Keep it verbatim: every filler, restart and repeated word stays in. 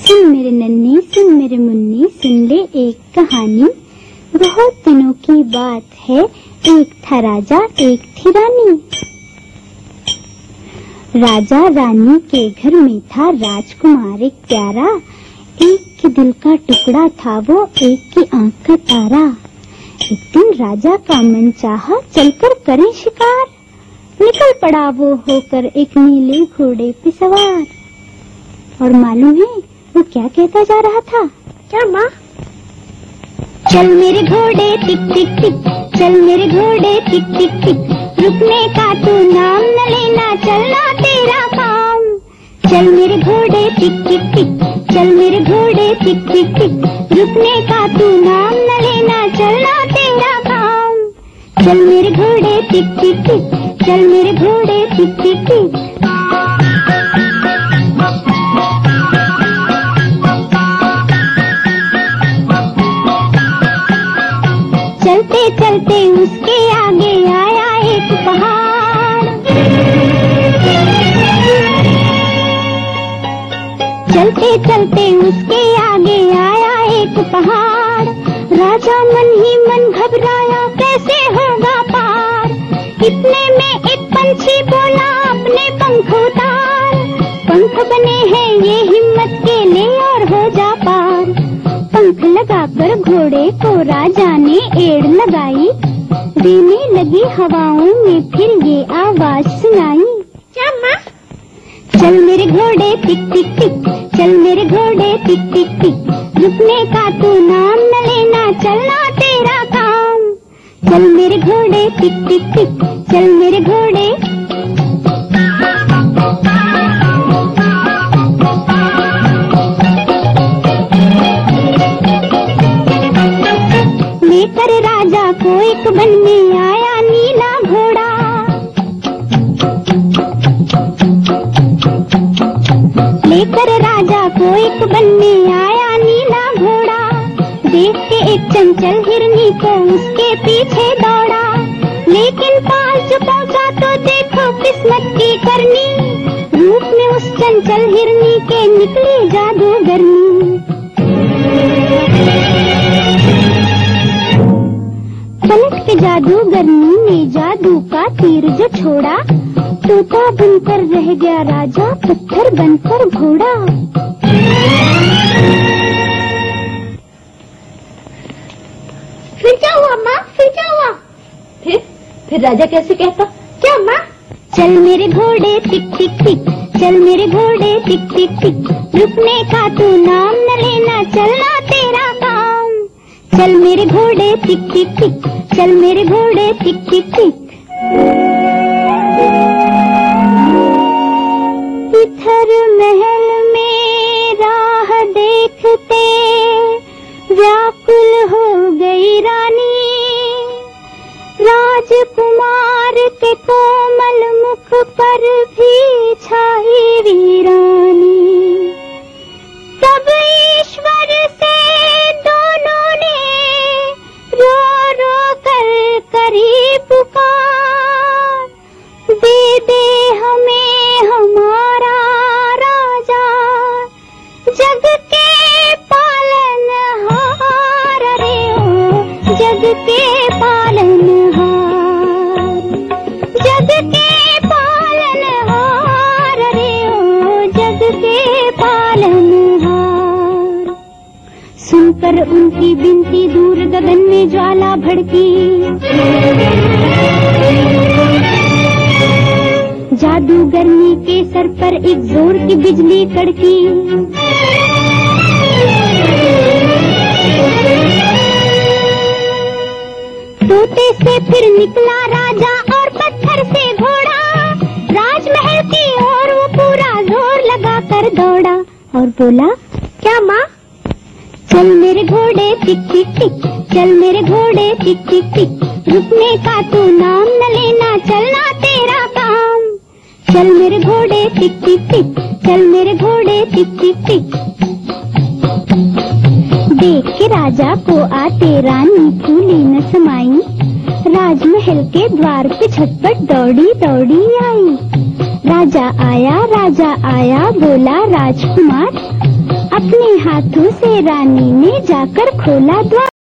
सुन मेरे नन्ही, सुन मेरे मुन्नी, सुन ले एक कहानी। बहुत दिनों की बात है, एक था राजा एक थी रानी। राजा रानी के घर में था राजकुमार एक प्यारा। एक के दिल का टुकड़ा था वो, एक की आंख का तारा। एक दिन राजा का मन चाहा चलकर करें शिकार। निकल पड़ा वो होकर एक नीले घोड़े पे सवार। और मालूम है वो क्या कहता जा रहा था? क्या माँ? चल मेरे घोड़े टिक टिक टिक, चल मेरे घोड़े टिक टिक टिक, रुकने का तू नाम न लेना, चलना तेरा काम। चल मेरे घोड़े टिक टिक टिक, चल मेरे घोड़े टिक टिक टिक, रुकने का तू नाम न लेना, चलना तेरा काम। चल मेरे घोड़े टिक टिक टिक, चल मेरे घोड़े टिक टिक टिक। चलते चलते उसके आगे आया एक पहाड़। चलते चलते उसके आगे आया एक पहाड़। राजा मन ही मन घबराया, कैसे होगा पार। इतने में एक पंछी बोला, अपने पंख उतार। पंख बने हैं ये हिम्मत के, ले और हो जा पार। पंख लगाकर घोड़े को राजा ने एड़ लगाई। देने लगी हवाओं में फिर ये आवाज सुनाई। क्या माँ? चल मेरे घोड़े टिक टिक टिक, चल मेरे घोड़े टिक टिक टिक, रुकने का तू नाम न लेना, चलना तेरा काम। चल मेरे घोड़े टिक टिक टिक, चल मेरे घोड़े। लेकर राजा को एक वन में आया नीला घोड़ा। लेकर राजा को एक वन में आया नीला घोड़ा। देख के एक चंचल हिरनी को उसके पीछे दौड़ा। लेकिन पास जो पहुंचा तो देखो किस्मत की करनी। रूप में उस चंचल हिरनी के निकली जादूगरनी। पलट के जादूगरनी ने जादू का तीर जो छोड़ा। तोता बनकर रह गया राजा, पत्थर बनकर घोड़ा। फिर क्या हुआ माँ? फिर क्या हुआ? फिर फिर राजा कैसे कहता? क्या माँ? चल मेरे घोड़े टिक टिक टिक, चल मेरे घोड़े टिक टिक टिक, रुकने का तू नाम न लेना, चलना तेरा काम। चल मेरे घोड़े टिक टिक टिक, चल मेरे घोड़े टिक टिक टिक। इधर महल में राह देखते व्याकुल हो गई रानी। राजकुमार के कोमल मुख पर भी छाई वीरानी। तब ईश्वर से दोनों ने रो रो कर करी पुकार। दे दे हमें हमारा राजा, जग के पालनहार। रे ओ जग के पालनहार, जग के पालनहार। रे ओ जग के पालनहार। सुनकर उनकी विनती दूर गगन में ज्वाला भड़की। जादूगरनी के सर पर एक जोर की बिजली कड़की। तोते से फिर निकला राजा और पत्थर से घोड़ा। राजमहल की ओर वो पूरा जोर लगा कर दौड़ा और बोला, क्या माँ? चल मेरे घोड़े टिक टिक टिक, चल मेरे घोड़े टिक टिक टिक, रुकने का तू नाम न लेना, चलना तेरा काम। चल मेरे घोड़े टिक टिक टिक, चल मेरे घोड़े टिक टिक टिक। देख के राजा को आते रानी फूली न समाई। राजमहल के द्वार पे झटपट दौड़ी दौड़ी आई। राजा आया राजा आया, बोला राजकुमार अपने हाथों से रानी ने जाकर खोला द्वार।